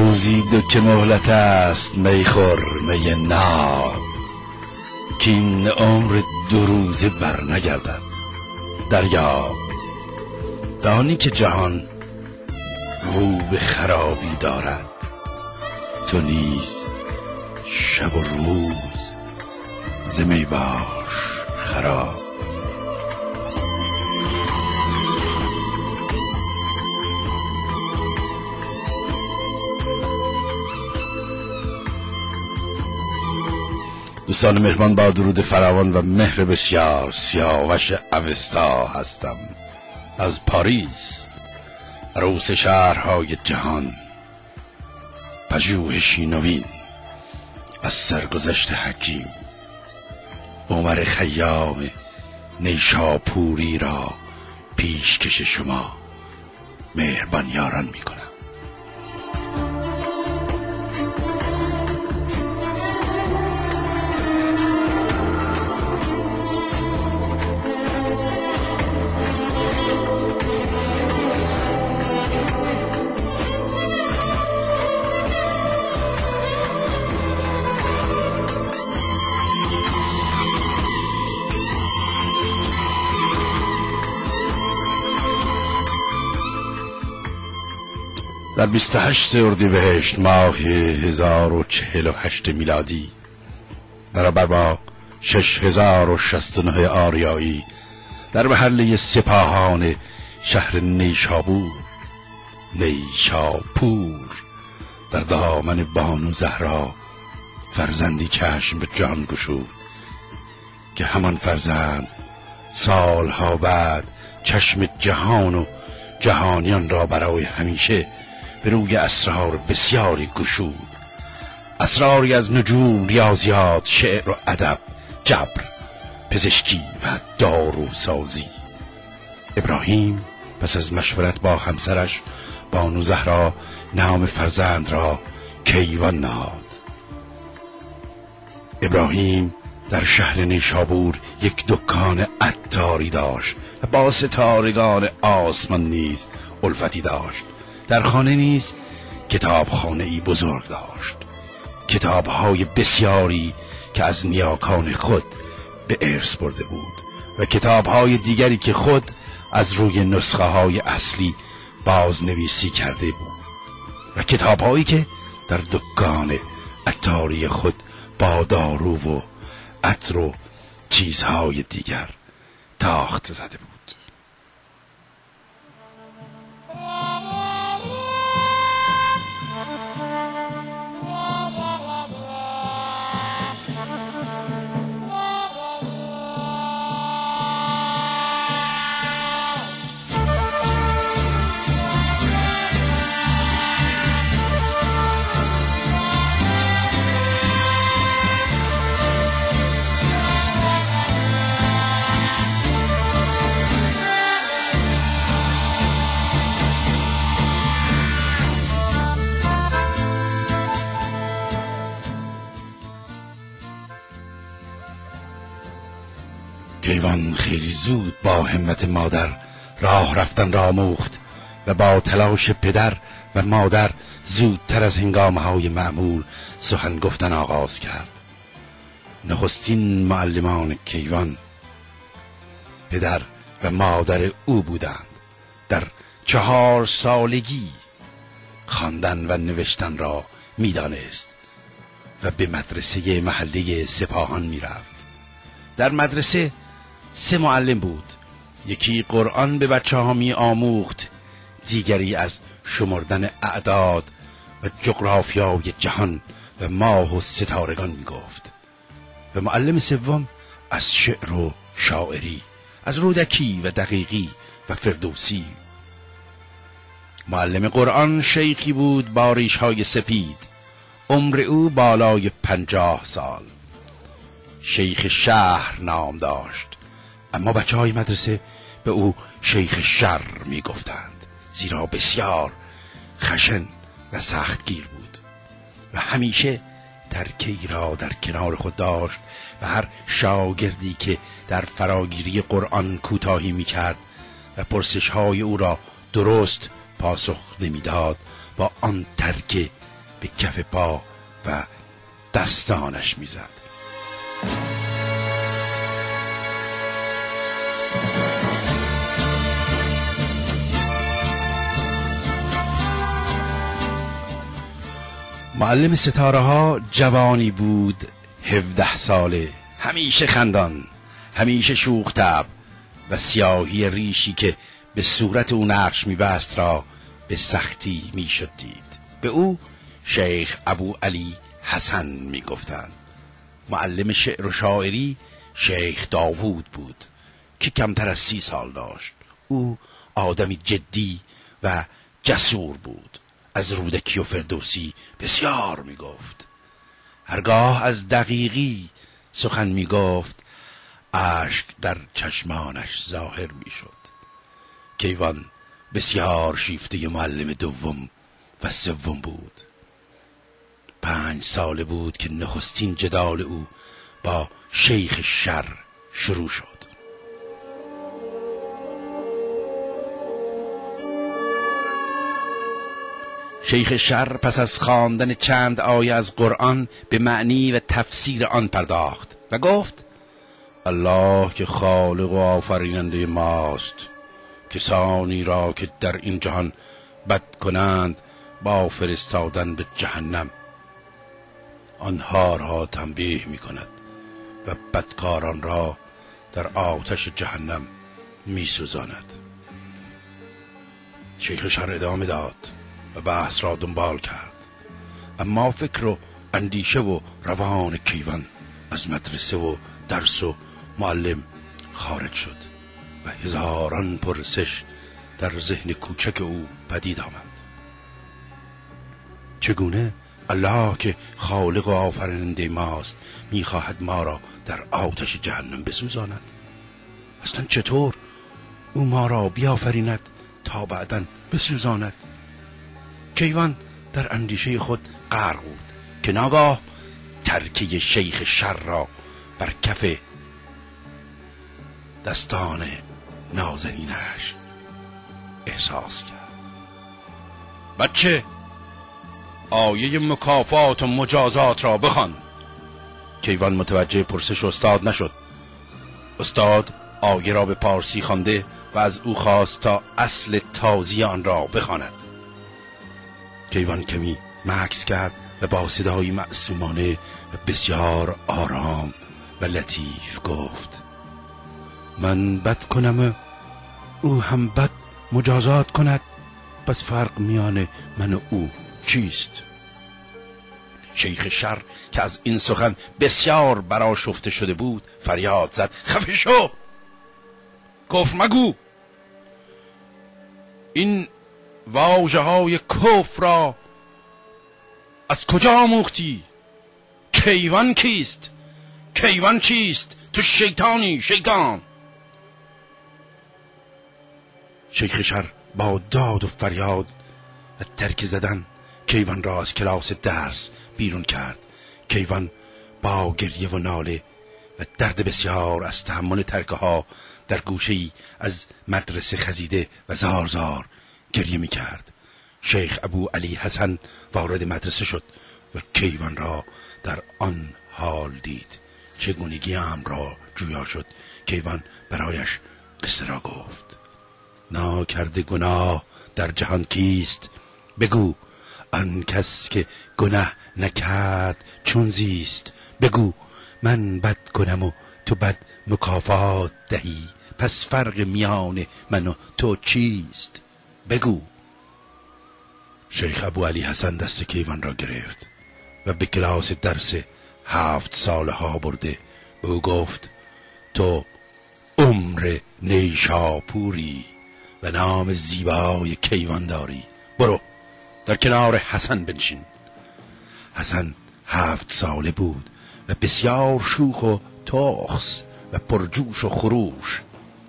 روزی دو که مهلت است میخور می ناب، که این عمر دو روزه بر نگردد. دریاب دانی که جهان رو به خرابی دارد، تو نیز شب و روز ز می باش خراب. دوستان مهربان، با درود فراوان و مهر بسیار، سیاوش اوستا هستم از پاریس، عروس شهرهای جهان، پژوهشی نوین از سرگذشت حکیم. عمر خیام نیشاپوری را پیشکش شما مهربان یاران می کنم. در 28 اردیبهشت ماه 1048 میلادی برابر با 6069 آریایی در محله سپاهان شهر نیشابور در دامن بانو زهرا فرزندی چشم به جان گشود که همان فرزند سالها بعد چشم جهان و جهانیان را برای همیشه به روی اسرار بسیاری گشود. اسراری از نجوم، ریاضیات، شعر و ادب، جبر، پزشکی و داروسازی. ابراهیم پس از مشورت با همسرش بانو زهرا نام فرزند را کیوان نهاد. ابراهیم در شهر نیشابور یک دکان عطاری داشت و با ستارگان آسمان نیز الفتی داشت. در خانه نیز کتابخانه‌ای بزرگ داشت، کتاب‌های بسیاری که از نیاکان خود به ارث برده بود و کتاب‌های دیگری که خود از روی نسخه‌های اصلی بازنویسی کرده بود و کتاب‌هایی که در دکان عطاری خود با دارو و عطر و چیزهای دیگر تاخت زده بود. کیوان خیلی زود با همت مادر راه رفتن را آموخت و با تلاش پدر و مادر زودتر از هنگامه‌های معمول سخن گفتن آغاز کرد. نخستین معلمان کیوان پدر و مادر او بودند. در 4 سالگی خواندن و نوشتن را می‌دانست و به مدرسه محله سپاهان می‌رفت. در مدرسه 3 معلم بود. یکی قرآن به بچه‌ها می‌آموخت، دیگری از شمردن اعداد و جغرافیای جهان و ماه و ستارگان می‌گفت و معلم سوم از شعر و شاعری، از رودکی و دقیقی و فردوسی. معلم قرآن شیخی بود با ریش‌های سپید، عمر او بالای 50 سال. شیخ شهر نام داشت، اما بچه‌های مدرسه به او شیخ شر می گفتند، زیرا بسیار خشن و سختگیر بود و همیشه ترکه‌ای را در کنار خود داشت و هر شاگردی که در فراگیری قرآن کوتاهی می کرد و پرسش‌های او را درست پاسخ نمیداد با آن ترکه به کف پا و دستانش میزد. معلم ستاره ها جوانی بود 17 ساله، همیشه خندان، همیشه شوخ طبع و سیاهی ریشی که به صورت او نقش میبست را به سختی میشد دید. به او شیخ ابو علی حسن میگفتند. معلم شعر و شاعری شیخ داوود بود که کمتر از 30 سال داشت. او آدمی جدی و جسور بود. از رودکی و فردوسی بسیار میگفت. هرگاه از دقیقی سخن میگفت اشک در چشمانش ظاهر میشد. کیوان بسیار شیفته معلم دوم و سوم بود. 5 ساله بود که نخستین جدال او با شیخ شر شروع شد. شیخ شر پس از خواندن چند آیه از قرآن به معنی و تفسیر آن پرداخت و گفت الله که خالق و آفریننده ماست، کسانی را که در این جهان بد کنند با فرستادن به جهنم آنها را تنبیه می کند و بدکاران را در آتش جهنم می سوزاند. شیخ شر ادامه داد و بحث را دنبال کرد، اما فکر و اندیشه و روان کیوان از مدرسه و درس و معلم خارج شد و هزاران پرسش در ذهن کوچک او پدید آمد. چگونه الله که خالق و آفریننده ماست میخواهد ما را در آتش جهنم بسوزاند؟ اصلا چطور او ما را بیافریند تا بعداً بسوزاند؟ کیوان در اندیشه خود غرق بود که ناگاه ترکه شیخ شر را بر کف دستان نازنینش احساس کرد. بچه، آیه مکافات و مجازات را بخوان. کیوان متوجه پرسش استاد نشد. استاد آیه را به پارسی خوانده و از او خواست تا اصل تازی آن را بخواند. کیوان کمی مکث کرد و با صدای معصومانه و بسیار آرام و لطیف گفت من بد کنم او هم بد مجازات کند، پس فرق میان من و او چیست؟ شیخ شر که از این سخن بسیار برآشفته شده بود فریاد زد خفه شو، کفر مگو. این واژه های کفر را از کجا آموختی؟ کیوان کیست؟ کیوان چیست؟ تو شیطانی، شیطان. شیخ شر با داد و فریاد و ترک زدن کیوان را از کلاس درس بیرون کرد. کیوان با گریه و ناله و درد بسیار از تحمل ترکه ها در گوشه‌ای از مدرسه خزیده و زار زار گریه می کرد. شیخ ابو علی حسن وارد مدرسه شد و کیوان را در آن حال دید. چگونگی امر را جویا شد. کیوان برایش قصه را گفت. ناکرده گناه در جهان کیست؟ بگو آن کس که گناه نکرد چون زیست. بگو من بد کنم و تو بد مکافات دهی، پس فرق میان من و تو چیست؟ بگو. شیخ ابو علی حسن دست کیوان را گرفت و به کلاس درس 7 ساله ها برده به او گفت تو عمر نیشاپوری و نام زیبای کیوان داری، برو در کنار حسن بنشین. حسن 7 ساله بود و بسیار شوخ و تخس و پرجوش و خروش.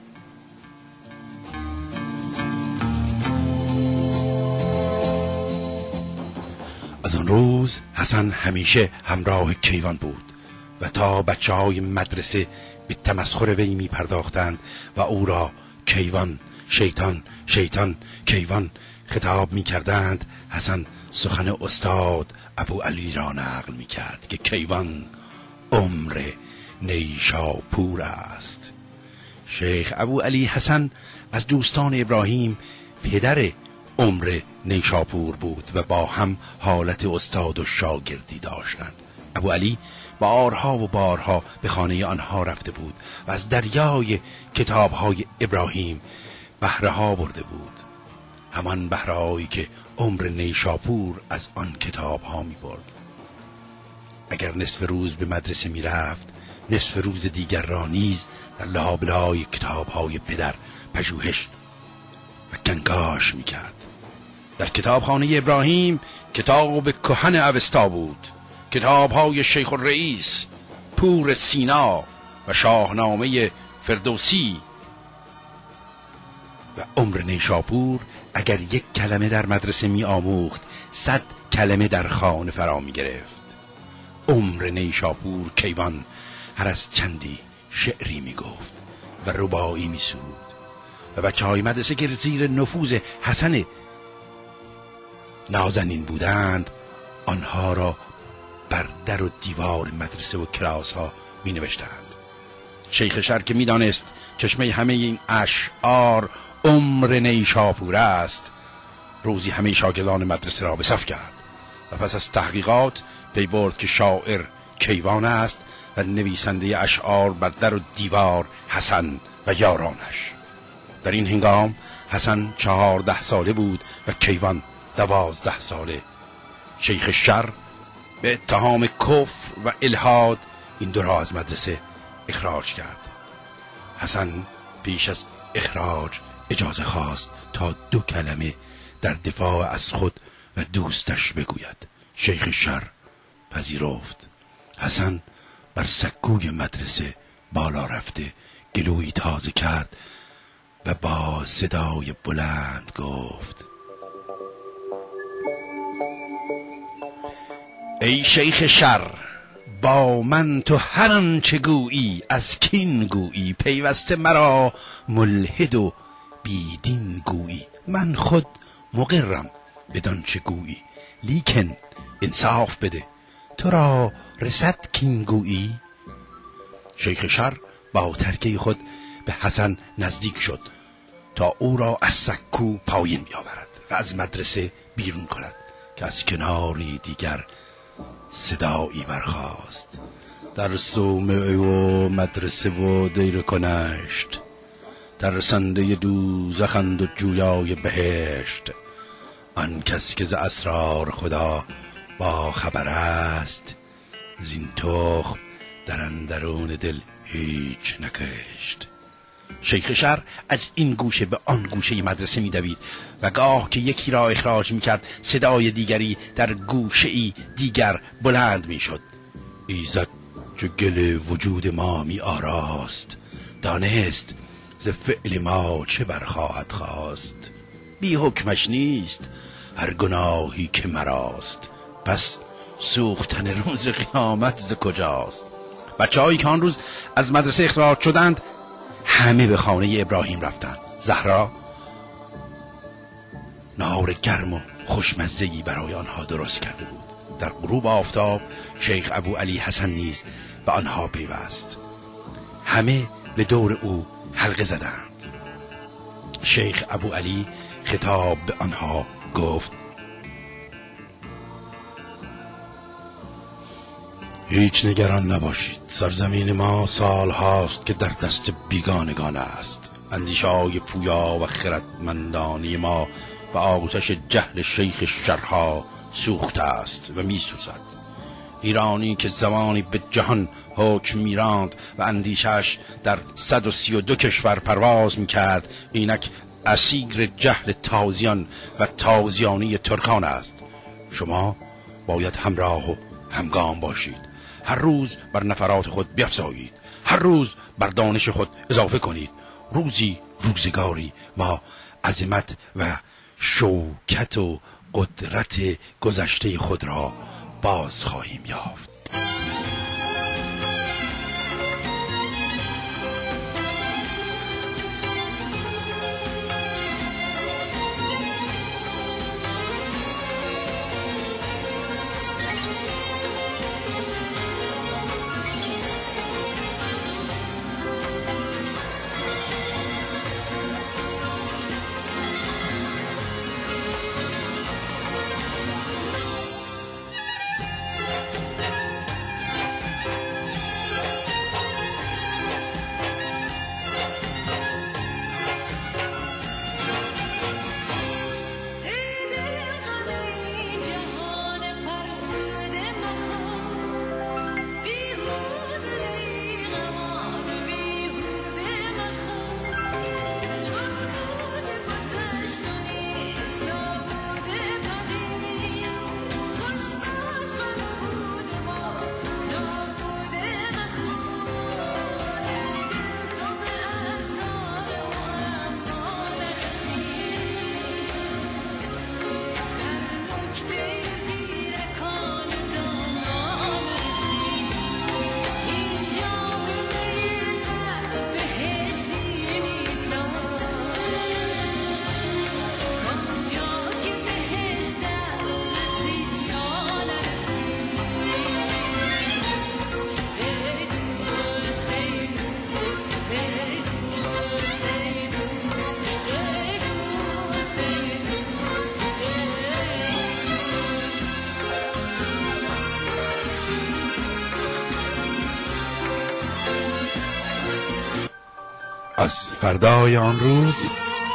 از آن روز حسن همیشه همراه کیوان بود و تا بچه‌های مدرسه به تمسخر وی می پرداختند و او را کیوان، شیطان، شیطان، کیوان خطاب می کردند، حسن سخن استاد ابو علی را نقل می کرد که کیوان عمر نیشاپور است. شیخ ابو علی حسن از دوستان ابراهیم پدر عمر نیشاپور بود و با هم حالت استاد و شاگردی داشتند. ابو علی بارها و بارها به خانه آنها رفته بود و از دریای کتابهای ابراهیم بهره ها برده بود، همان بهره‌هایی که عمر نیشاپور از آن کتابها می برد. اگر نصف روز به مدرسه می رفت، نصف روز دیگر را نیز در لابلای کتابهای پدر پژوهش و کنکاش می کرد. در کتابخانه ابراهیم کتاب کهن اوستا بود، کتابهای شیخ الرئیس، پور سینا و شاهنامه فردوسی. و عمر نیشاپور اگر یک کلمه در مدرسه می آموخت 100 کلمه در خانه فرا می گرفت. عمر نیشاپور کیوان هر از چندی شعری می گفت و رباعی می سرود و بچه های مدرسه که زیر نفوذ حسن نازنین بودند آنها را بر در و دیوار مدرسه و کلاس ها می نوشتند. شیخ شر که می دانست چشمه همه این اشعار عمر نیشاپور است، روزی همه شاگردان مدرسه را به صف کرد و پس از تحقیقات پی برد که شاعر کیوان است و نویسنده اشعار بر در و دیوار حسن و یارانش. در این هنگام حسن 14 ساله بود و کیوان 12 ساله. شیخ شر به اتهام کفر و الحاد این دو را از مدرسه اخراج کرد. حسن پیش از اخراج اجازه خواست تا 2 کلمه در دفاع از خود و دوستش بگوید. شیخ شر پذیرفت. حسن بر سکوی مدرسه بالا رفته گلویی تازه کرد و با صدای بلند گفت: ای شیخ شر، با من تو هر آنچه گویی از کین گویی، پیوسته مرا ملحد و بیدین گویی. من خود مقرم بدانچه گویی، لیکن انصاف بده، تو را رسد کین گویی. شیخ شر با ترکه خود به حسن نزدیک شد تا او را از سکو پایین بیاورد و از مدرسه بیرون کند که از کناری دیگر صدایی برخاست: در صومعه و مدرسه و دیر کنشت، در سنده دوزخند و جویای بهشت. آن کس که ز اسرار خدا با خبر است، زین تخم در اندرون دل هیچ نکشت. شیخ شر از این گوشه به آن گوشه مدرسه می دوید و گاه که یکی را اخراج می کرد صدای دیگری در گوشه دیگر بلند می شد: ایزد چو گل وجود ما می آراست، دانست ز فعل ما چه برخواهد خواست. بی حکمش نیست هر گناهی که مراست، پس سوختن روز قیامت ز کجاست. بچه هایی که آن روز از مدرسه اخراج شدند همه به خانه ابراهیم رفتند. زهرا نهار گرم و خوشمزه‌ای برای آنها درست کرده بود. در غروب آفتاب شیخ ابو علی حسن نیز به آنها پیوست. همه به دور او حلقه زدند. شیخ ابو علی خطاب به آنها گفت: هیچ نگران نباشید. سرزمین ما سال هاست که در دست بیگانگان است. اندیشه‌های پویا و خردمندانی ما و آتش جهل شیخ شرها سوخته است و می سوزد. ایرانی که زمانی به جهان حکم میراند و اندیشش در 132 کشور پرواز میکرد، اینک اسیر جهل تازیان و تازیانی ترکان است. شما باید همراه و همگام باشید. هر روز بر نفرات خود بیفزایید، هر روز بر دانش خود اضافه کنید. روزی روزگاری ما عظمت و شوکت و قدرت گذشته خود را باز خواهیم یافت. از فردای آن روز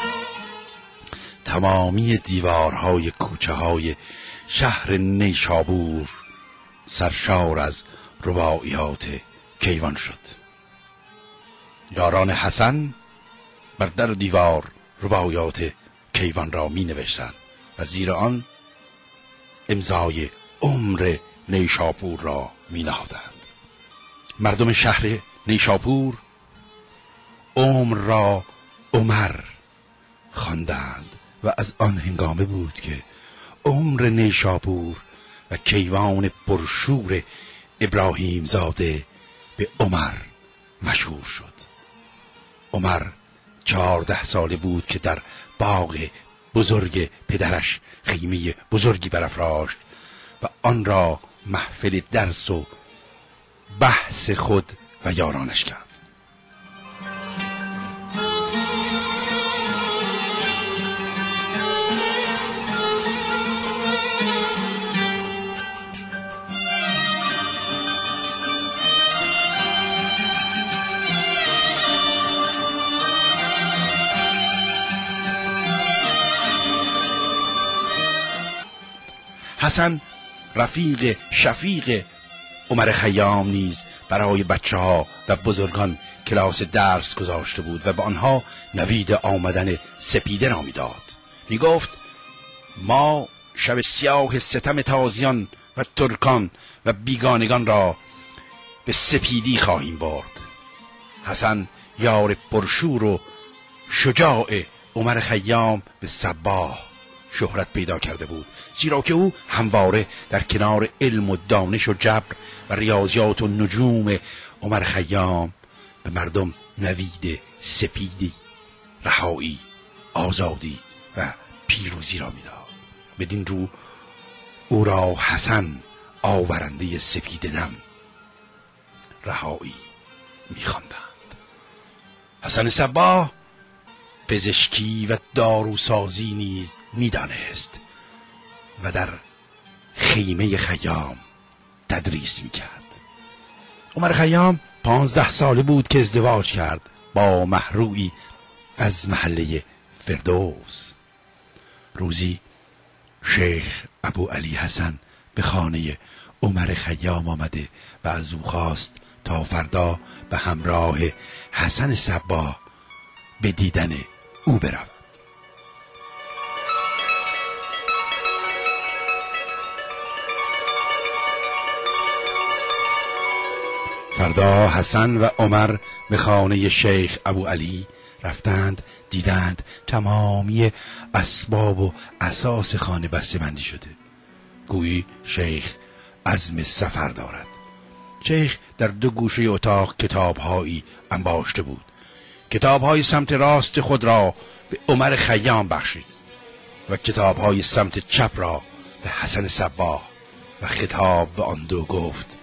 تمامی دیوارهای کوچه های شهر نیشابور سرشار از رباعیات کیوان شد. یاران حسن بر در دیوار رباعیات کیوان را می نوشتند و زیر آن امضای عمر نیشابور را می نهادند. مردم شهر نیشابور عمر را عمر خواندند و از آن هنگامه بود که عمر نیشابور و کیوان پرشور ابراهیم زاده به عمر مشهور شد. عمر 14 ساله بود که در باغ بزرگ پدرش خیمه بزرگی برافراشت و آن را محفل درس و بحث خود و یارانش کرد. حسن رفیق شفیق عمر خیام نیز برای بچه ها و بزرگان کلاس درس گذاشته بود و به آنها نوید آمدن سپیده را میداد. می گفت ما شب سیاه ستم تازیان و ترکان و بیگانگان را به سپیدی خواهیم برد. حسن یار پرشور و شجاع عمر خیام به صباح شهرت پیدا کرده بود، زیرا که او همواره در کنار علم و دانش و جبر و ریاضیات و نجوم عمر خیام به مردم نوید سپیدی، رهایی، آزادی و پیروزی را میداد. بدین رو او را حسن آورنده سپید دم، رهایی می‌خواندند. حسن صباح پزشکی و داروسازی نیز میدانست و در خیمه خیام تدریس میکرد. عمر خیام 15 ساله بود که ازدواج کرد با مهرویی از محله فردوس. روزی شیخ ابو علی حسن به خانه عمر خیام آمده و از او خواست تا فردا به همراه حسن صباح به دیدن او برود. فردا حسن و عمر به خانه شیخ ابو علی رفتند. دیدند تمامی اسباب و اساس خانه بسته بندی شده، گویی شیخ عزم سفر دارد. شیخ در 2 گوشه اتاق کتابهایی انباشته بود. کتابهای سمت راست خود را به عمر خیام بخشید و کتابهای سمت چپ را به حسن صباح و خطاب به آن دو گفت: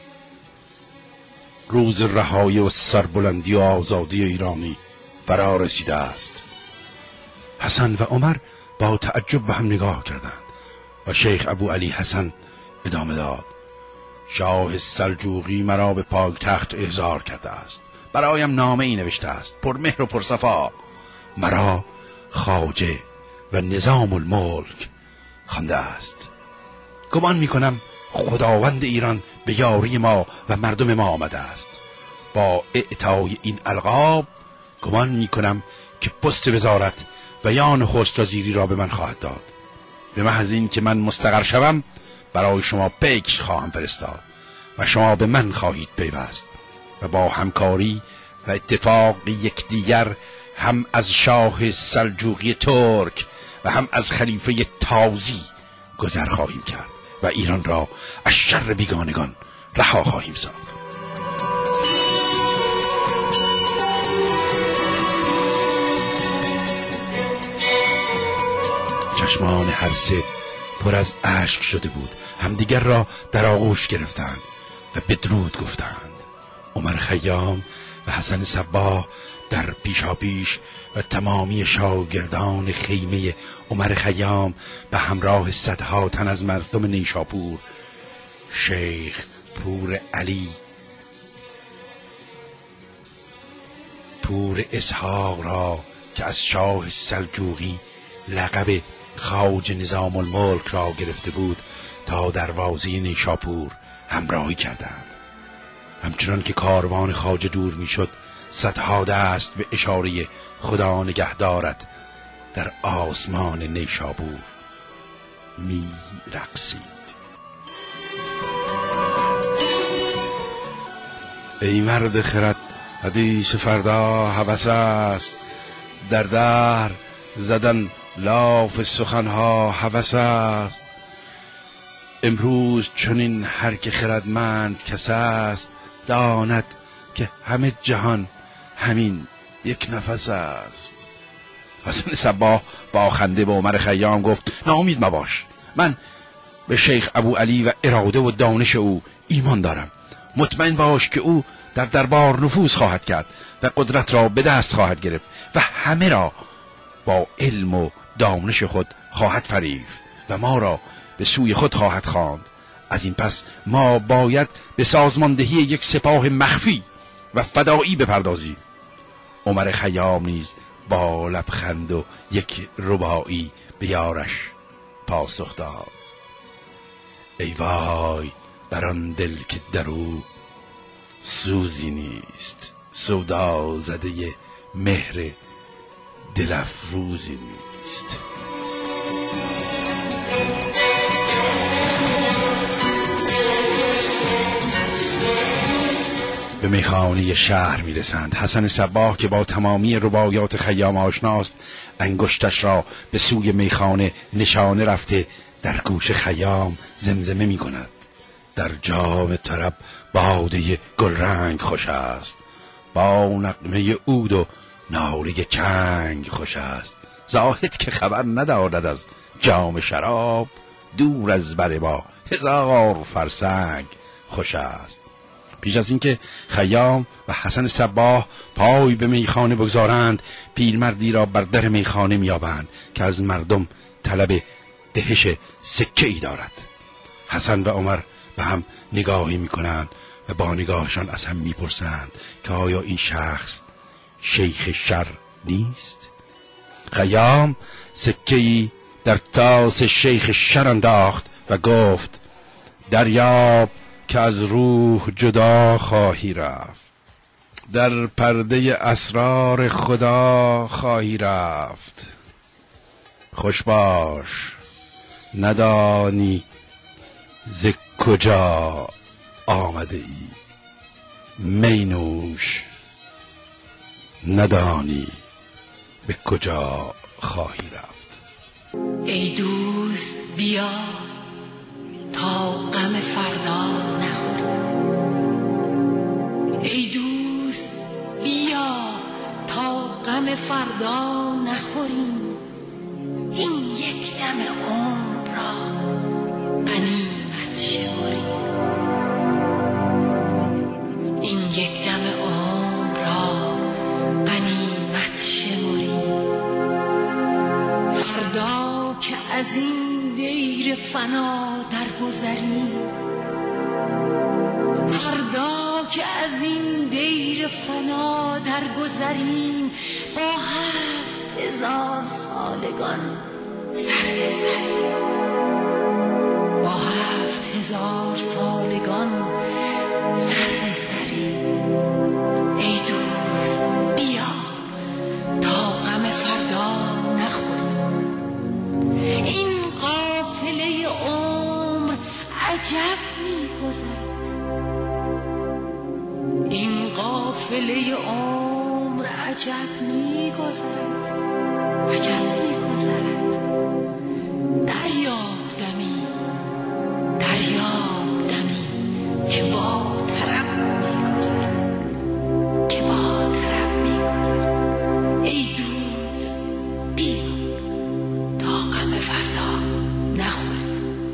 روز رهایی و سربلندی و آزادی ایرانی فرا رسیده است. حسن و عمر با تعجب به هم نگاه کردند و شیخ ابو علی حسن ادامه داد: شاه سلجوقی مرا به پایتخت احضار کرده است، برایم نامه ای نوشته است پرمهر و پرصفا، مرا خواجه و نظام الملک خوانده است. گمان میکنم خداوند ایران به یاری ما و مردم ما آمده است. با اعطای این القاب گمان میکنم که پست وزارت و یا نخست وزیری را به من خواهد داد. به محض این که من مستقر شوم برای شما پیک خواهم فرستاد و شما به من خواهید پیوست و با همکاری و اتفاق یکدیگر هم از شاه سلجوقی ترک و هم از خلیفه تازی گذر خواهیم کرد و ایران را از شر بیگانگان رها خواهیم ساخت. چشمان هر سه پر از اشک شده بود، همدیگر را در آغوش گرفتند و بدرود گفتند. عمر خیام و حسن صباح در پیشاپیش و تمامی شاگردان خیمه عمر خیام به همراه صدها تن از مردم نیشابور، شیخ پور علی پور اسحاق را که از شاه سلجوقی لقب خواجه نظام الملک را گرفته بود تا دروازه نیشاپور همراهی کردند. همچنان که کاروان خواجه دور میشد، صدها دست به اشاره خدا نگهدارت در آسمان نیشابور می رقصید. ای مرد خرد، حدیث فردا هوس است، در دهر زدن لاف سخنها هوس است. امروز چنین هر که خردمند کس است، داند که همه جهان همین یک نفس است. حسن صباح با خنده به عمر خیام گفت ناامید مباش، من به شیخ ابو علی و اراده و دانش او ایمان دارم. مطمئن باش که او در دربار نفوذ خواهد کرد و قدرت را به دست خواهد گرفت و همه را با علم و دانش خود خواهد فریفت و ما را به سوی خود خواهد خواند. از این پس ما باید به سازماندهی یک سپاه مخفی و فدایی بپردازیم. عمر خیام نیز با لبخند و یک رباعی به یارش پاسخ داد: ای وای بر آن دل که در او سوزی نیست، سودا زده مهر دل افروزی نیست. به میخانه شهر میرسند. حسن صباح که با تمامی رباعیات خیام آشناست، انگشتش را به سوی میخانه نشانه رفته در گوش خیام زمزمه می کند: در جام طرب باده گلرنگ خوش است، با نغمه عود و ناله چنگ خوش است. زاهد که خبر ندارد از جام شراب، دور از بر ما 1000 فرسنگ خوش است. پیش از اینکه خیام و حسن صباح پای به میخانه بگذارند، پیرمردی را بر در میخانه میابند که از مردم طلب دهش سکه ای دارد. حسن و عمر به هم نگاهی میکنند و با نگاهشان از هم میپرسند که آیا این شخص شیخ شر نیست؟ خیام سکه ای در طاس شیخ شر انداخت و گفت: دریاب که از روح جدا خواهی رفت، در پرده اسرار خدا خواهی رفت. خوش باش، ندانی ز کجا آمده ای، می نوش، ندانی به کجا خواهی رفت. ای دوست بیا تا غم فردا نخوریم، ای دوست بیا تا غم فردا نخوریم. این یک دم عمر را غنیمت شمریم، این یک دم عمر را غنیمت شمریم. فردا که از این دیر فنا درگذریم، فردا که از این دیر فنا درگذریم، با 7000 سالگان سر بزنیم، با 7000 سالگان سر بزنیم. ای دوست بیا تا غم فردا نخوریم. این قافله عمر عجب می‌گذرد، این قافله عمر عجب می‌گذرد، عجب می‌گذرد. دریاب دمی، دریاب دمی که با طرب می‌گذرد، که با طرب می‌گذرد. ای دوست بیا تا غم فردا نخوریم.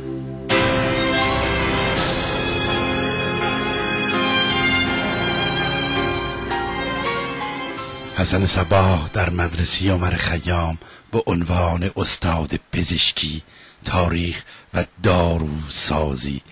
حسن صباح در مدرسه عمر خیام به عنوان استاد پزشکی، تاریخ و داروسازی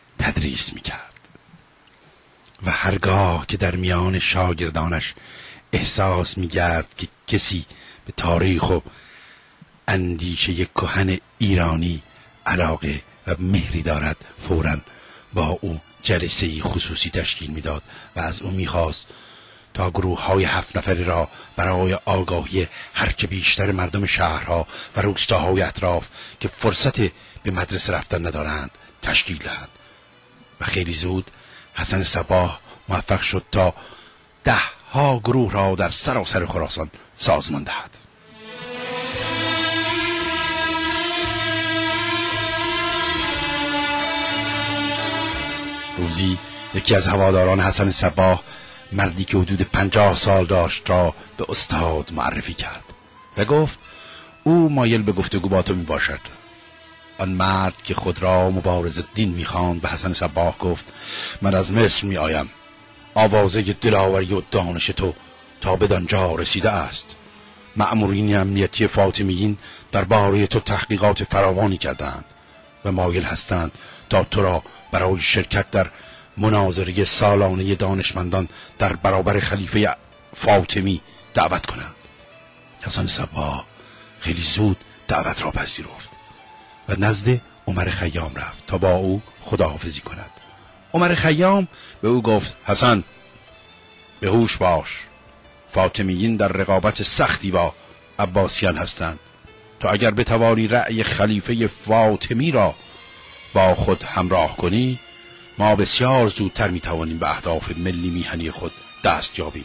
تدریس میکرد و هرگاه که در میان شاگردانش احساس می‌کرد که کسی به تاریخ و اندیشه کهن ایرانی علاقه و مهری دارد، فوراً با او جلسه‌ای خصوصی تشکیل می‌داد و از او می‌خواست تا گروه‌های 7 نفری را برای آگاهی هرچه بیشتر مردم شهرها و روستاهای اطراف که فرصت به مدرسه رفتن ندارند تشکیل دهند. و خیلی زود حسن صباح موفق شد تا 10 گروه را در سراسر خراسان سازمان دهد. روزی یکی از هواداران حسن صباح، مردی که حدود 50 سال داشت، را به استاد معرفی کرد و گفت او مایل به گفتگو با تو می باشد. آن مرد که خود را مبارز دین می خواند به حسن صباح گفت من از مصر می آیم. آوازه دلاوری و دانش تو تا بدانجا رسیده است. مأمورین امنیتی فاطمیین درباره تو تحقیقات فراوانی کردند و مایل هستند تا تو را برای شرکت در مناظره سالانه دانشمندان در برابر خلیفه فاطمی دعوت کنند. حسن صباح خیلی زود دعوت را پذیرفت و نزد عمر خیام رفت تا با او خداحافظی کند. عمر خیام به او گفت حسن، به هوش باش، فاطمیین در رقابت سختی با عباسیان هستند. تو اگر بتوانی رأی خلیفه فاطمی را با خود همراه کنی، ما بسیار زودتر میتوانیم به اهداف ملی میهنی خود دست یابیم.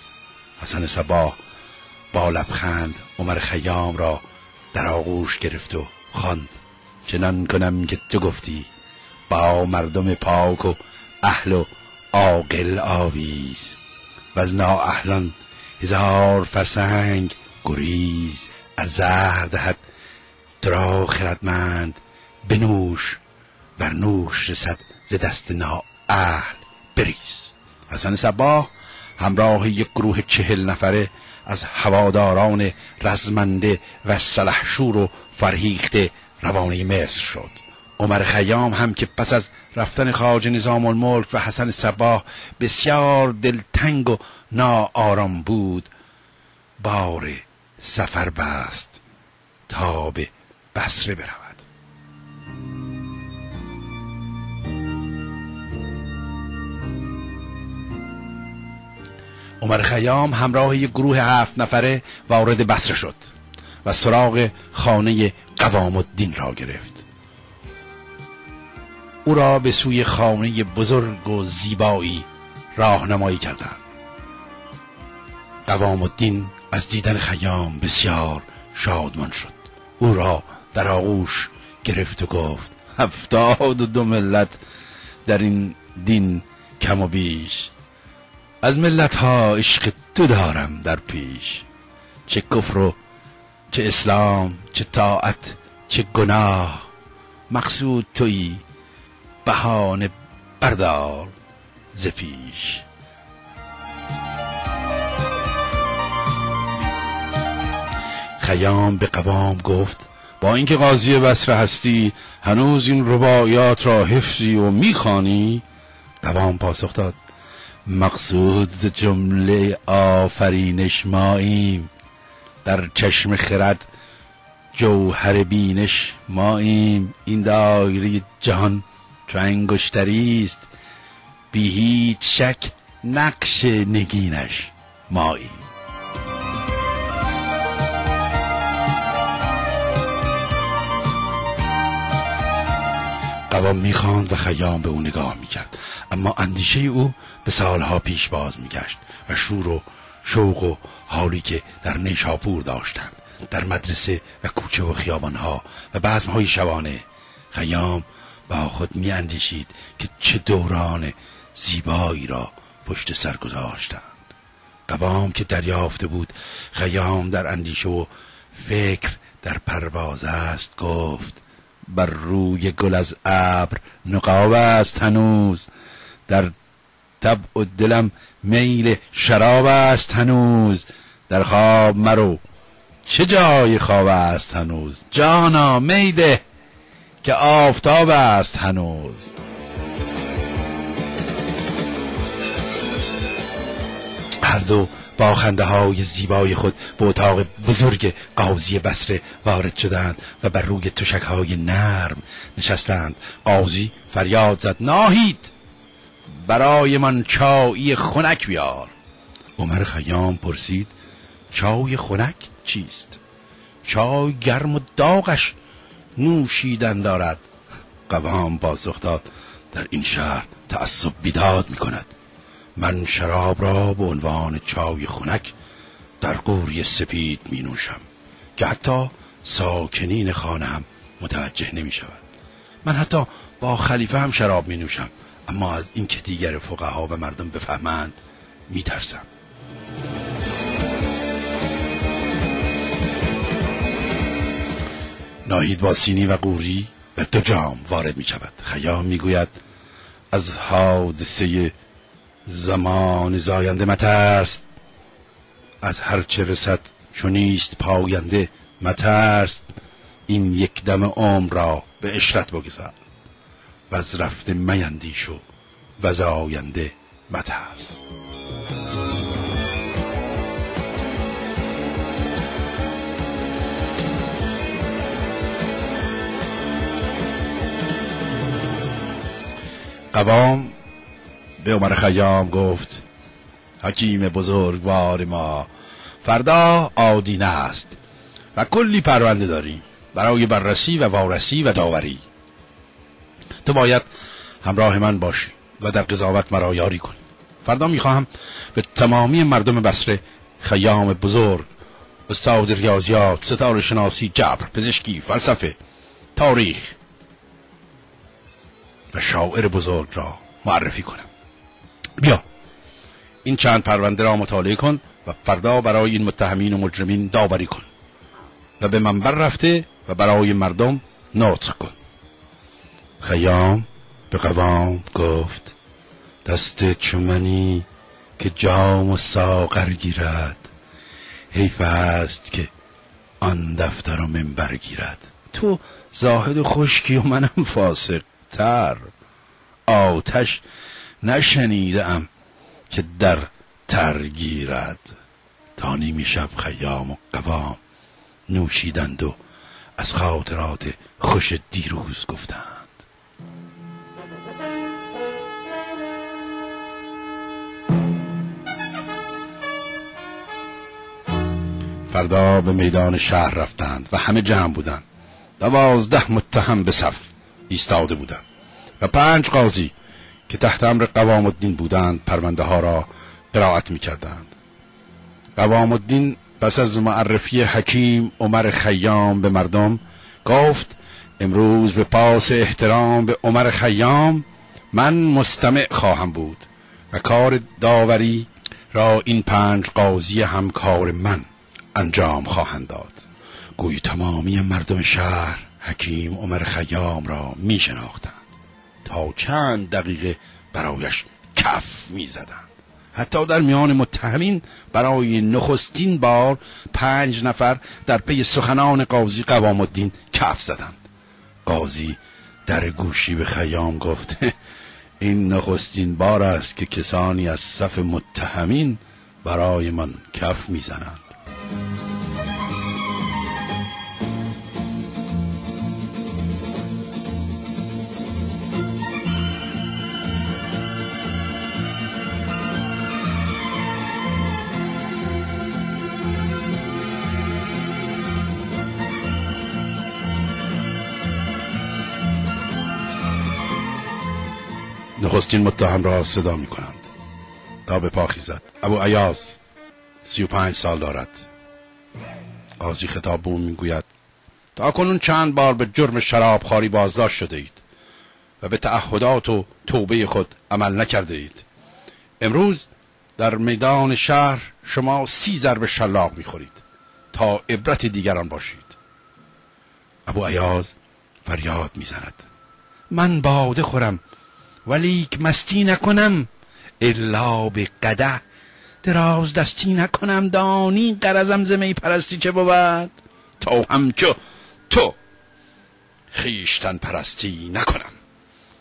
حسن صباح با لبخند عمر خیام را در آغوش گرفت و خواند چنان کنم که تو گفتی، با مردم پاک و اهل و عاقل آویز، و از نااهلان 1000 فرسنگ گریز. ار زهر دهد تو را خردمند بنوش، بر نوش رسد ز دست نااهل بریز. حسن صباح همراه یک گروه 40 نفره از هواداران رزمنده و سلحشور و فرهیخته روانه مصر شد. عمر خیام هم که پس از رفتن خواجه نظام الملک و حسن صباح بسیار دلتنگ و ناآرام بود، بار سفر بست تا به بصره برود. عمر خیام همراه یک گروه 7 نفره وارد بصره شد و سراغ خانه قوام الدین را گرفت. او را به سوی خانه بزرگ و زیبایی راهنمایی کردند. قوام الدین از دیدن خیام بسیار شادمان شد. او را در آغوش گرفت و گفت 72 ملت در این دین کم و بیش، از ملت ها عشق تو دارم در پیش. چه کفر و چه اسلام، چه طاعت چه گناه، مقصود تویی بهانه بردار ز پیش. خیام به قوام گفت با اینکه قاضی بصره هستی هنوز این رباعیات را حفظی و میخوانی؟ قوام پاسخ داد مقصود ز جمله آفرینش ماییم، در چشم خرد جوهر بینش ماییم. این دایره جهان چو انگشتری است، بی هیچ شک نقش نگینش ماییم. قوام میخواند و خیام به او نگاه میکرد، اما اندیشه او به سالها پیش باز میگشت و شور و شوق و حالی که در نیشاپور داشتند، در مدرسه و کوچه و خیابانها و بزمهای شبانه. خیام با خود میاندیشید که چه دوران زیبایی را پشت سر گذاشتند. قوام که دریافته بود خیام در اندیشه و فکر در پرواز است، گفت بر روی گل از ابر نقاب است هنوز، در طبع و دلم میل شراب است هنوز. در خواب مرو چه جای خواب است هنوز، جانا میده که آفتاب است هنوز. هر دو با خنده های زیبای خود به اتاق بزرگ قاضی بصره وارد شدند و بر روی تشک های نرم نشستند. قاضی فریاد زد: ناهید، برای من چایی خنک بیار. عمر خیام پرسید: چای خنک چیست؟ چای گرم و داغش نوشیدن دارد. قوام پاسخ داد: در این شهر تعصب بیداد می کند. من شراب را به عنوان چای خنک در قوری سپید می نوشم که حتی ساکنین خانه هم متوجه نمی شوند. من حتی با خلیفه هم شراب می نوشم، اما از این که دیگر فقها و مردم بفهمند می ترسم. ناهید با سینی و قوری و 2 جام وارد می شود. خیام می گوید: از حادثه زمان زاینده مترس، از هر چه رسد چونیست پاینده مترس. این یک دم عمر را به عشرت بگذار و از رفته میندیش و از آینده مترس. قوام به عمر خیام گفت: حکیم بزرگوار ما، فردا آدینه است و کلی پرونده داریم برای بررسی و وارسی و داوری. تو باید همراه من باشی و در قضاوت مرا یاری کنی. فردا میخواهم به تمامی مردم بصره، خیام بزرگ، استاد ریاضیات، ستاره شناسی، جبر، پزشکی، فلسفه، تاریخ و شاعر بزرگ را معرفی کنم. بیا این چند پرونده را مطالعه کن و فردا برای این متهمین و مجرمین داوری کن و به منبر رفته و برای مردم نطق کن. خیام به قوام گفت: دست چمنی که جام و ساغر گیرد، حیف است که آن دفتر و منبر گیرد. تو زاهد و خشکی و منم فاسق تر. آتش نشنیدم که در تر گیرد. تا نیمی شب خیام و قوام نوشیدند و از خاطرات خوش دیروز گفتند. فردا به میدان شهر رفتند و همه جمع بودند. 12 متهم به صف ایستاده بودند و 5 قاضی که تحت امر قوام الدین بودند پرونده ها را قرائت می کردند. قوام الدین پس از معرفی حکیم عمر خیام به مردم گفت: امروز به پاس احترام به عمر خیام من مستمع خواهم بود و کار داوری را این 5 قاضی همکار من انجام خواهند داد. گویی تمامی مردم شهر حکیم عمر خیام را می شناختند. تا چند دقیقه برایش کف می زدند. حتی در میان متهمین برای نخستین بار 5 نفر در پی سخنان قاضی قوام الدین کف زدند. قاضی در گوشی به خیام گفت: این نخستین بار است که کسانی از صف متهمین برای من کف می زنند. نخستین متهم را صدا می کنند تا به پا خیزد. ابو ایاز 35 سال دارد. قاضی خطاب به او می گوید: تا کنون چند بار به جرم شرابخواری بازداشت شده اید و به تعهدات و توبه خود عمل نکرده اید. امروز در میدان شهر شما 30 ضرب شلاق می خورید تا عبرت دیگران باشید. ابو ایاز فریاد می زند: من باده خورم ولیک مستی نکنم الا به قدح. دراز دستی نکنم دانی غرضم ز می پرستی چه بود. تا همچو تو خیشتن پرستی نکنم.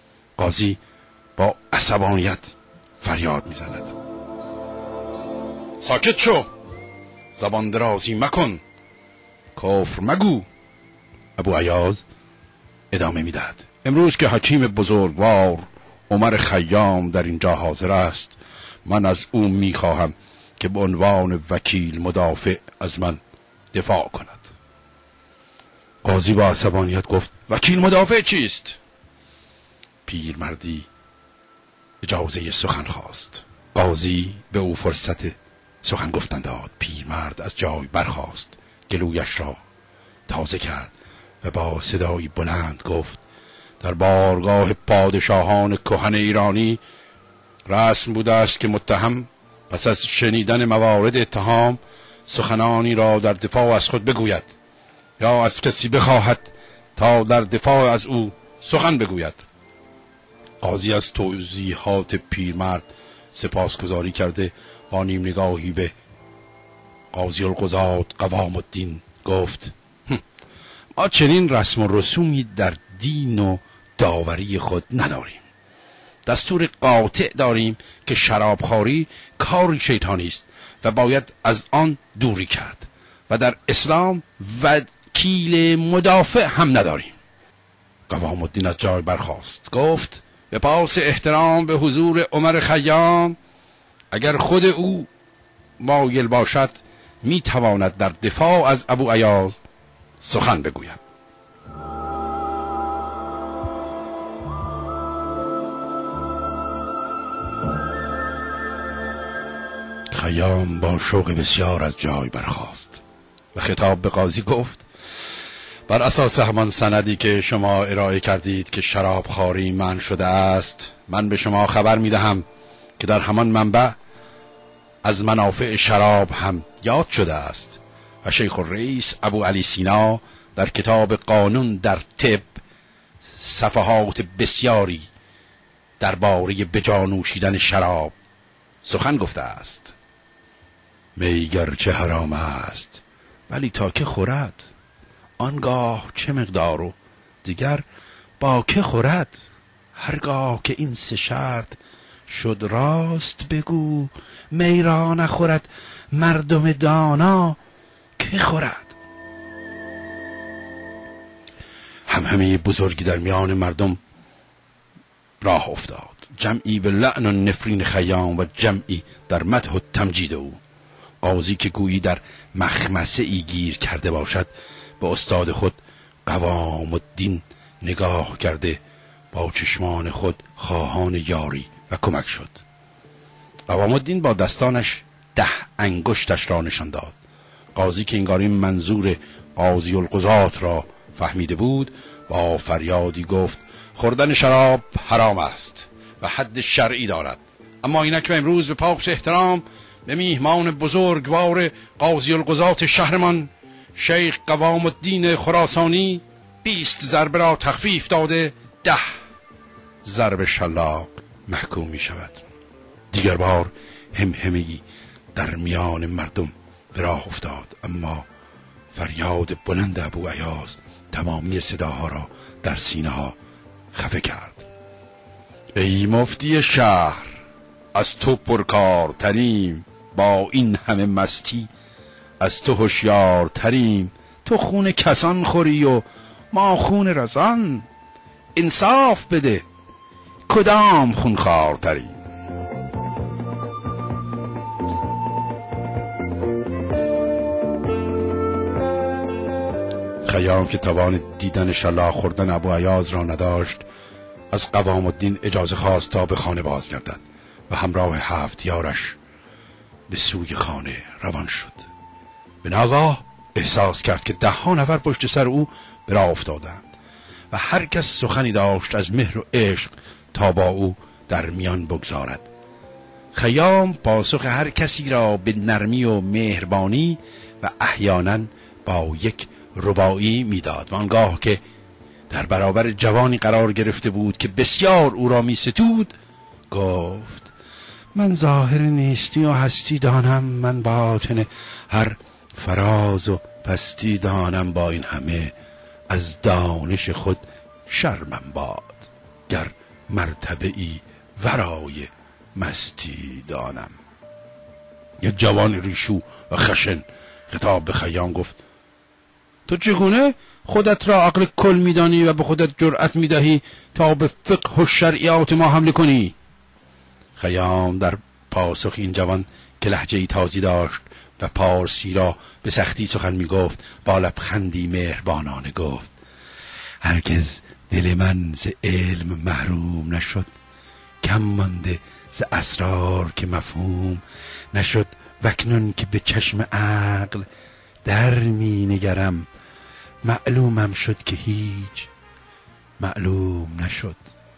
قاضی با عصبانیت فریاد میزند: ساکت شو، زبان درازی مکن، کفر مگو. ابو ایاز ادامه میدهد: امروز که حکیم بزرگوار عمر خیام در اینجا حاضر است، من از او میخواهم که به عنوان وکیل مدافع از من دفاع کند. قاضی با عصبانیت گفت: وکیل مدافع چیست؟ پیرمردی اجازه سخن خواست. قاضی به او فرصت سخن گفتن داد. پیرمرد از جای برخاست، گلویش را تازه کرد و با صدایی بلند گفت: در بارگاه پادشاهان کهن ایرانی رسم بوده است که متهم پس از شنیدن موارد اتهام سخنانی را در دفاع از خود بگوید یا از کسی بخواهد تا در دفاع از او سخن بگوید. قاضی از توضیحات پیرمرد سپاسگزاری کرده با نیم نگاهی به قاضی القضات قوام الدین گفت: ما چنین رسم و رسومی در دین و داوری خود نداریم. دستور قاطع داریم که شرابخواری کاری شیطانی است و باید از آن دوری کرد و در اسلام وکیل مدافع هم نداریم. قوام الدین از جای برخاست گفت: به پاس احترام به حضور عمر خیام، اگر خود او مایل باشد می تواند در دفاع از ابو ایاز سخن بگوید. خیام با شوق بسیار از جای برخاست و خطاب به قاضی گفت: بر اساس همان سندی که شما ارائه کردید که شرابخواری منع شده است، من به شما خبر میدهم که در همان منبع از منافع شراب هم یاد شده است و شیخ الرئیس ابو علی سینا در کتاب قانون در طب صفحات بسیاری درباره بجانوشیدن شراب سخن گفته است. می گرچه حرام است ولی تا که خورد، آنگاه چه مقدار و دیگر با که خورد. هرگاه که این سه شرط شد راست بگو، می را نخورد مردم دانا که خورد. همهمه بزرگی در میان مردم راه افتاد، جمعی به لعن و نفرین خیام و جمعی در مدح و تمجید او. قاضی که گویی در مخمسه ای گیر کرده باشد به استاد خود قوام الدین نگاه کرده با چشمان خود خواهان یاری و کمک شد. قوام الدین با دستانش 10 انگشتش را نشان داد. قاضی که انگار این منظور قاضی القضات را فهمیده بود با فریادی گفت: خوردن شراب حرام است و حد شرعی دارد، اما اینک و امروز به پاس احترام به میهمان بزرگوار قاضی القضات شهرمان شیخ قوام الدین خراسانی 20 ضربه را تخفیف داده 10 ضرب شلاق محکوم می شود. دیگر بار همهمگی در میان مردم به راه افتاد، اما فریاد بلند ابو ایاز تمامی صداها را در سینه ها خفه کرد. ای مفتی شهر، از تو پرکار تریم، با این همه مستی از تو هوشیار تریم. تو خون کسان خوری و ما خون رزان، انصاف بده کدام خونخوار تریم. خیام که توان دیدن شلاق خوردن ابو ایاز را نداشت، از قوام الدین اجازه خواست تا به خانه بازگردد و همراه 7 یارش به سوی خانه روان شد. به ناگاه احساس کرد که 10 نفر پشت سر او به راه افتادند و هر کس سخنی داشت از مهر و عشق تا با او در میان بگذارد. خیام پاسخ هر کسی را به نرمی و مهربانی و احیانا با یک رباعی میداد و آنگاه که در برابر جوانی قرار گرفته بود که بسیار او را می ستود، گفت: من ظاهر نیستی و هستی دانم، من باطن هر فراز و پستی دانم. با این همه از دانش خود شرمم باد، گر مرتبه ای ورای مستی دانم. یک جوان ریشو و خشن خطاب به خیام گفت: تو چگونه خودت را عقل کل میدانی و به خودت جرأت میدهی تا به فقه و شرعیات ما حمله کنی؟ خیام در پاسخ این جوان که لهجه‌ای تازی داشت و پارسی را به سختی سخن میگفت با لبخندی مهربانانه گفت: هرگز دل من ز علم محروم نشد، کم مانده ز اسرار که مفهوم نشد، واکنون که به چشم عقل در می نگرم، معلومم شد که هیچ معلوم نشد.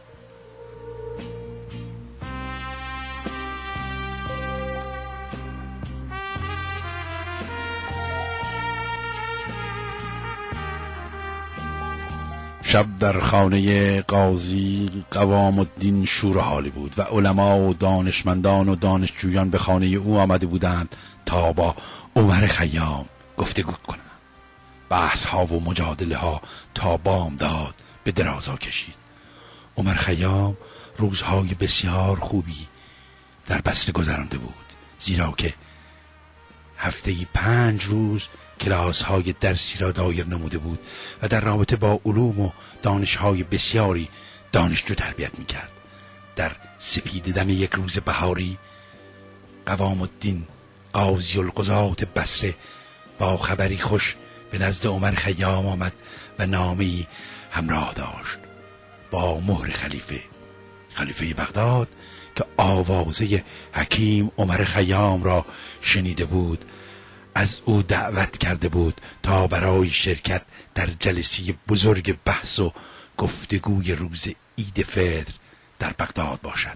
شب در خانه قاضی قوام الدین شور حالی بود و علما و دانشمندان و دانشجویان به خانه او آمده بودند تا با عمر خیام گفتگو کنند. بحث ها و مجادله ها تا بامداد به درازا کشید. عمر خیام روزهای بسیار خوبی در بصره گذرانده بود، زیرا که هفته‌ای 5 روز کلاس های درسی را دایر نموده بود و در رابطه با علوم و دانش های بسیاری دانشجو تربیت می کرد. در سپید دم یک روز بهاری قوام الدین قاضی القضات بصره با خبری خوش به نزد عمر خیام آمد و نامه‌ای همراه داشت با مهر خلیفه بغداد که آوازه حکیم عمر خیام را شنیده بود. از او دعوت کرده بود تا برای شرکت در جلسه بزرگ بحث و گفتگوی روز عید فطر در بغداد باشد.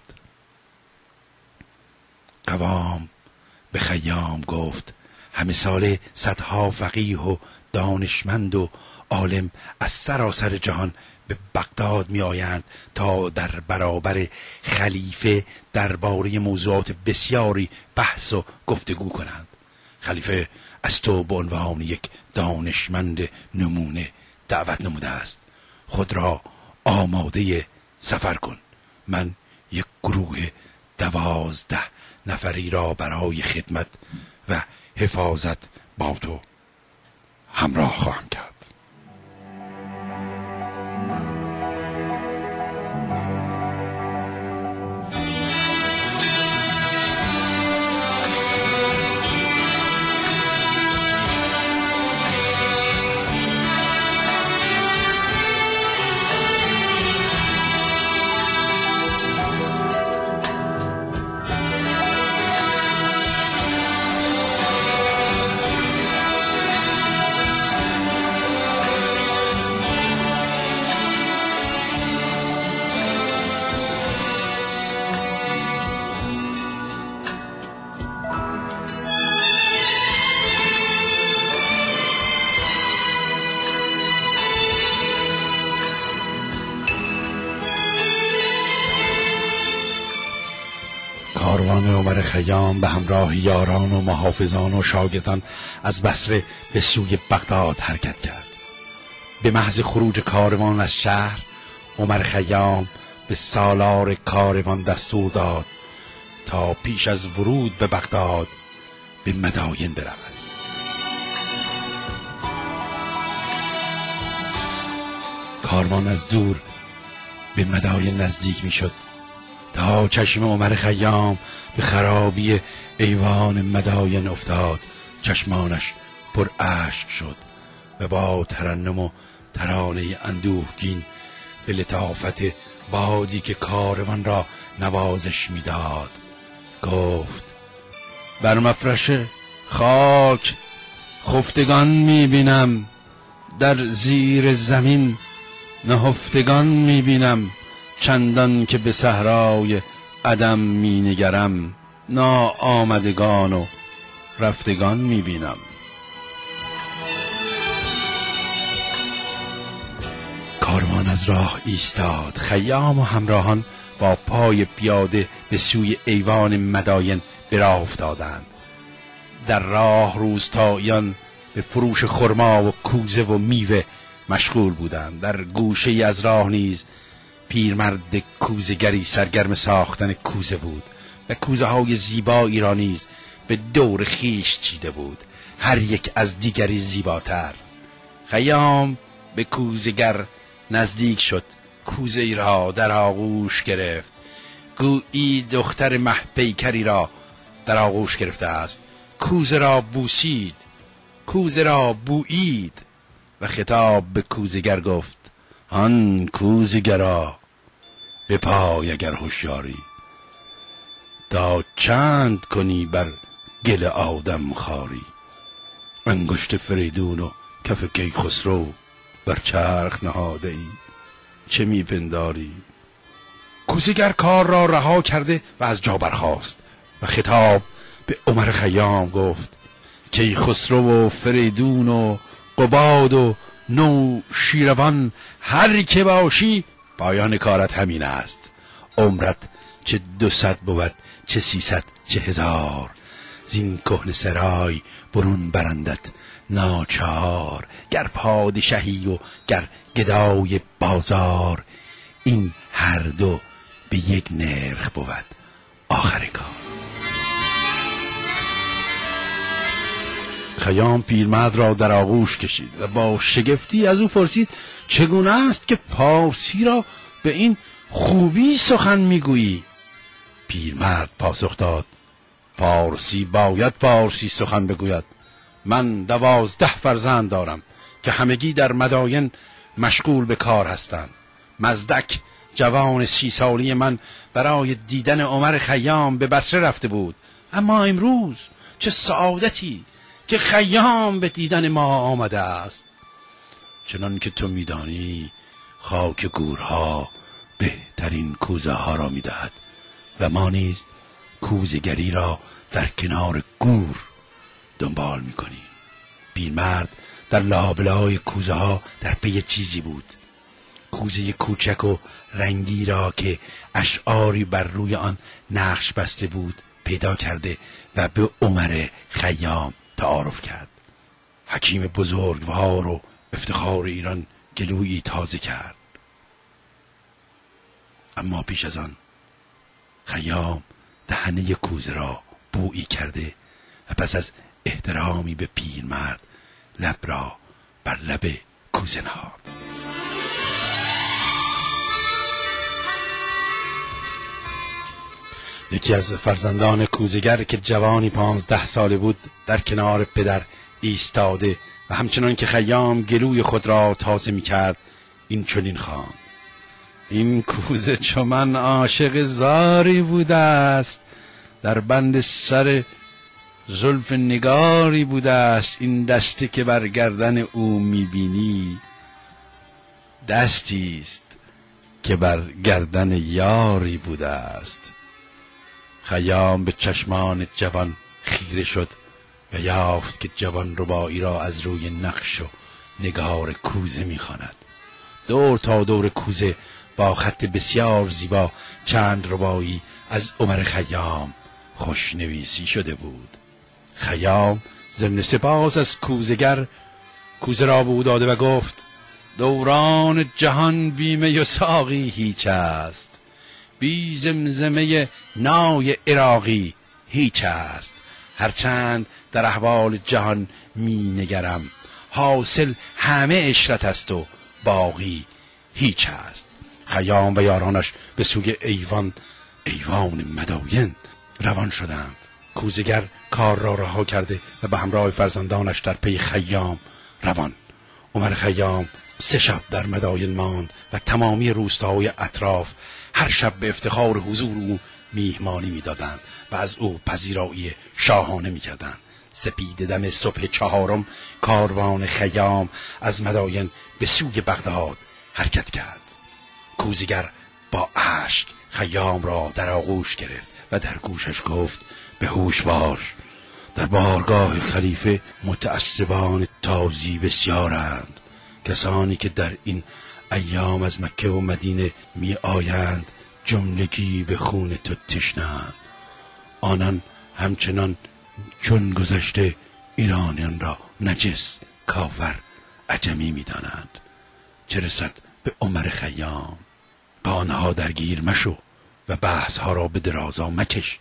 قوام به خیام گفت: همه ساله صدها فقیه و دانشمند و عالم از سراسر جهان به بغداد می آیند تا در برابر خلیفه درباره موضوعات بسیاری بحث و گفتگو کنند. خلیفه از تو به عنوان یک دانشمند نمونه دعوت نموده است. خود را آماده سفر کن. من یک گروه 12 نفری را برای خدمت و حفاظت با تو همراه خواهم کرد. کاروان عمر خیام به همراه یاران و محافظان و شاگردان از بصره به سوی بغداد حرکت کرد. به محض خروج کاروان از شهر، عمر خیام به سالار کاروان دستور داد تا پیش از ورود به بغداد به مداین برود. کاروان از دور به مداین نزدیک می شد تا چشم عمر خیام به خرابی ایوان مداین افتاد. چشمانش پر اشک شد و با ترنم و ترانه اندوهگین به لطافت بادی که کاروان را نوازش میداد گفت: بر مفرش خاک خفتگان میبینم، در زیر زمین نهفتگان میبینم، چندان که به صحرای عدم مینگرم، ناآمدگان و رفتگان میبینم. کاروان از راه ایستاد. خیام و همراهان با پای پیاده به سوی ایوان مداین به راه افتادند. در راه روستاییان به فروش خرما و کوزه و میوه مشغول بودند. در گوشه از راه نیز پیرمرد کوزه‌گری سرگرم ساختن کوزه بود. و کوزه های زیبایی را نیز به دور خیش چیده بود، هر یک از دیگری زیباتر. خیام به کوزه‌گر نزدیک شد، کوزه ای را در آغوش گرفت، گویی دختر مه پیکری را در آغوش گرفته است. کوزه را بوسید، کوزه را بویید و خطاب به کوزه‌گر گفت: آن کوزه‌گرا به پای اگر هوشیاری، تا چند کنی بر گل آدم خاری. انگشت فریدون و کف کیخسرو بر چرخ نهاده ای، چه میپنداری؟ کوزه‌گر کار را رها کرده و از جا برخاست و خطاب به عمر خیام گفت: کیخسرو و فریدون و قباد و نو شیروان، هر که باشی پایان کارت همین است. عمرت چه 200 بود، چه 300، چه 1000. زین کهنه سرای برون برندت ناچار، گر پادشاهی و گر گدای بازار. این هر دو به یک نرخ بود آخر کار. خیام پیرمرد را در آغوش کشید و با شگفتی از او پرسید: چگونه است که پارسی را به این خوبی سخن میگویی؟ پیرمرد پاسخ داد: پارسی باید پارسی سخن بگوید. من 12 فرزند دارم که همگی در مداین مشغول به کار هستند. مزدک جوان 30 سالی من برای دیدن عمر خیام به بصره رفته بود، اما امروز چه سعادتی که خیام به دیدن ما آمده است. چنان که تو میدانی خاک گورها بهترین کوزه ها را میدهد و ما نیز کوزه‌گری را در کنار گور دنبال میکنیم. پیرمرد در لابلای کوزه ها در پی چیزی بود. کوزه کوچک و رنگی را که اشعاری بر روی آن نقش بسته بود پیدا کرده و به عمر خیام تعارف کرد. حکیم بزرگوار و افتخار ایران گلویی تازه کرد. اما پیش از آن خیام دهنه کوزه را بویی کرده و پس از احترامی به پیرمرد لب را بر لب کوزه نهاد. یکی از فرزندان کوزه‌گر که جوانی 15 ساله بود در کنار پدر ایستاده و همچنان که خیام گلوی خود را تازه می کرد این چنین خواند: این کوزه چو من عاشق زاری بوده است، در بند سر زلف نگاری بوده است. این دستی که بر گردن او میبینی دستی است که بر گردن یاری بوده است. خیام به چشمان جوان خیره شد و یافت که جوان ربایی را از روی نقش و نگار کوزه میخواند. دور تا دور کوزه با خط بسیار زیبا چند ربایی از عمر خیام خوشنویسی شده بود. خیام ضمن سپاس از کوزه‌گر کوزه را به او داده و گفت: دوران جهان بیمه و ساقی هیچ است، بی زمزمه نای عراقی هیچ است. هرچند در احوال جهان می نگرم، حاصل همه عشرت است و باقی هیچ است. خیام و یارانش به سوی ایوان مداین روان شدند. کوزه‌گر کار را رها کرده و به همراه فرزندانش در پی خیام روان. عمر خیام 3 شب در مداین ماند و تمامی روستاهای اطراف هر شب به افتخار حضور او میهمانی میدادند و از او پذیرایی شاهانه میکردند. سپید دم صبح 4 کاروان خیام از مداین به سوی بغداد حرکت کرد. کوزه‌گر با اشک خیام را در آغوش گرفت و در گوشش گفت: به هوش باش، در بارگاه خلیفه متعصبان تازی بسیارند. کسانی که در این ایام از مکه و مدینه می آیند جملگی به خون تو تشنه‌اند. آنان همچنان چون گذشته ایرانیان را نجس، کافر، عجمی می دانند. چه رسد به عمر خیام؟ با آنها درگیر مشو و بحث ها را به درازا مکش.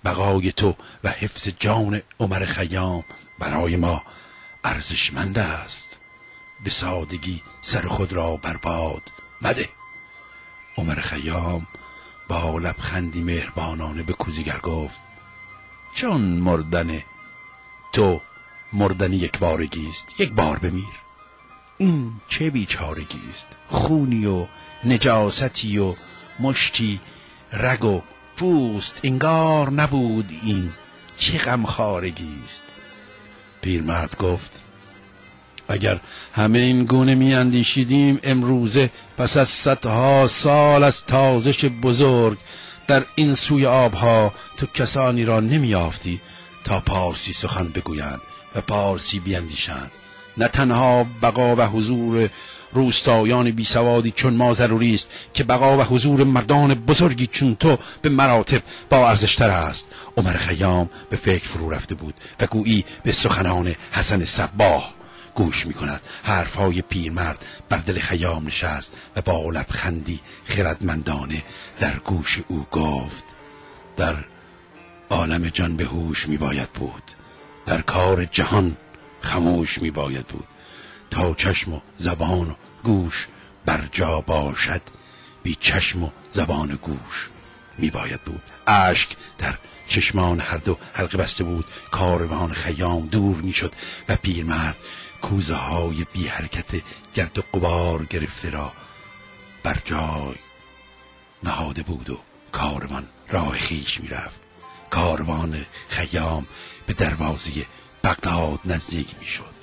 بقای تو و حفظ جان عمر خیام برای ما ارزشمند است. به سادگی سر خود را برباد مده. عمر خیام با لبخندی مهربانانه به کوزیگر گفت چون مردن تو مردن یک بارگی است، یک بار بمیر. این چه بیچارگی است؟ خونی و نجاستی و مشتی رگ و پوست، انگار نبود. این چه غمخوارگی است؟ پیرمرد گفت اگر همه این گونه می اندیشیدیم امروزه پس از صدها سال از تازش بزرگ در این سوی آبها تو کسانی را نمی یافتی تا پارسی سخن بگویند و پارسی بیندیشند. نه تنها بقا و حضور روستایان بی سوادی چون ما ضروری است که بقا و حضور مردان بزرگی چون تو به مراتب با ارزشتر است. عمر خیام به فکر فرو رفته بود و گویی به سخنان حسن صباح گوش می کند. حرفهای پیرمرد بر دل خیام نشست و با لبخندی خردمندانه در گوش او گفت در عالم جان به هوش می باید بود، در کار جهان خموش می باید بود. تا چشم و زبان و گوش بر جا باشد بی چشم و زبان و گوش می باید بود. اشک در چشمان هر دو حلقه بسته بود. کاروان خیام دور می شد و پیرمرد کوزه های بی حرکت گرد و غبار گرفته را بر جای نهاده بود و کاروان راه خیش می رفت. کاروان خیام به دروازه بغداد نزدیک می شد.